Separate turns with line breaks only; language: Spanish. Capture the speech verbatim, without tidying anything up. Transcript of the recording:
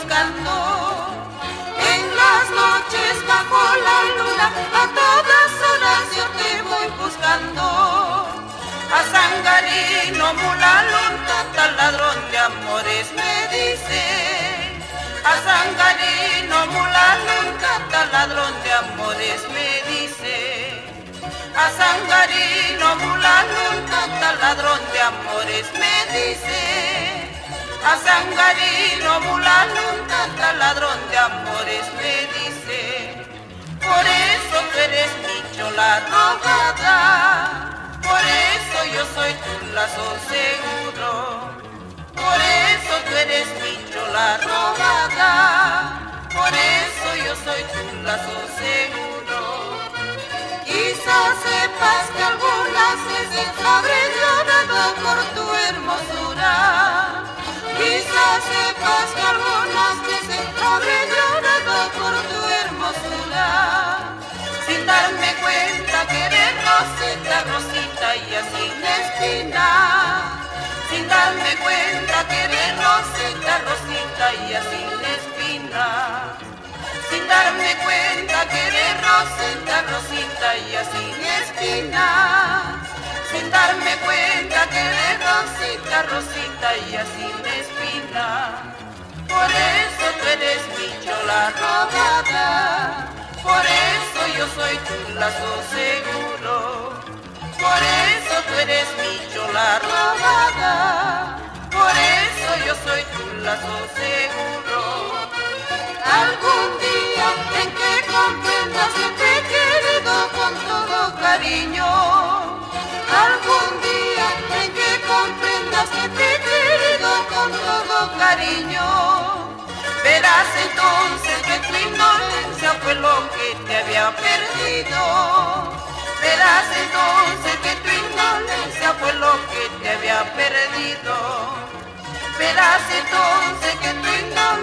buscando. En las noches bajo la luna, a todas horas yo te voy buscando. A Sangarino, mulalón, tal ladrón de amores me dice. A Sangarino, mulalón, tal ladrón de amores me dice. A Sangarino, mulalón, tal ladrón de amores me dice. A Sangarino, mulalón, tal ladrón de amores me dice. Por eso tú eres mi chola robada. Por eso yo soy tu lazo seguro. Por eso tú eres mi chola robada. Por eso yo soy tu lazo seguro. Quizás sepas que algunas veces habré llorado por tu hermosura. Quizás sepas que algunas veces habré llorado por tu hermosura. Sin darme cuenta que eres rosita, rosita y así sin espina. Sin darme cuenta que eres rosita, rosita y así sin espina. Sin darme cuenta que eres rosita, rosita y así sin espina. Sin darme cuenta que eres rosita, rosita y así sin espina. Por eso tú eres mi chola robada. Por eso yo soy tu lazo seguro. Por eso tú eres mi chola robada. Por eso yo soy tu lazo seguro. Algún día en que comprendas que te he querido con todo cariño. Algún día en que comprendas que te he querido con todo cariño. Verás entonces que tu inocencia fue lo que te había perdido. Verás entonces que tu inocencia fue lo que te había perdido. Verás entonces que tu inocencia